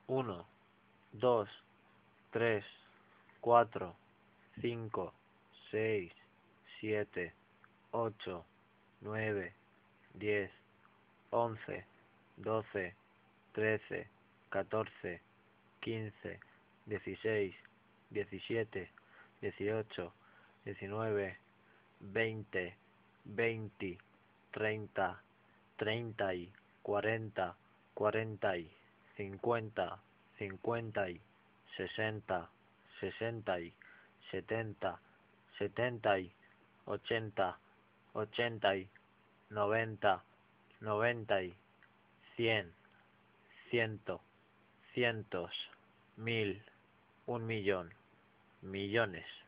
uno, 2, 3, 4, 5, 6, 7, 8, 9, 10, 11, 12, 13, 14, 15, 16, 17, 18, 19, 20, 20, 30, 30 y 40, 40 y 50, 50 y 60, 60 y 70, 70 y 80, 80 y 90, 90 y 100, ciento, cientos, mil, un millón, millones.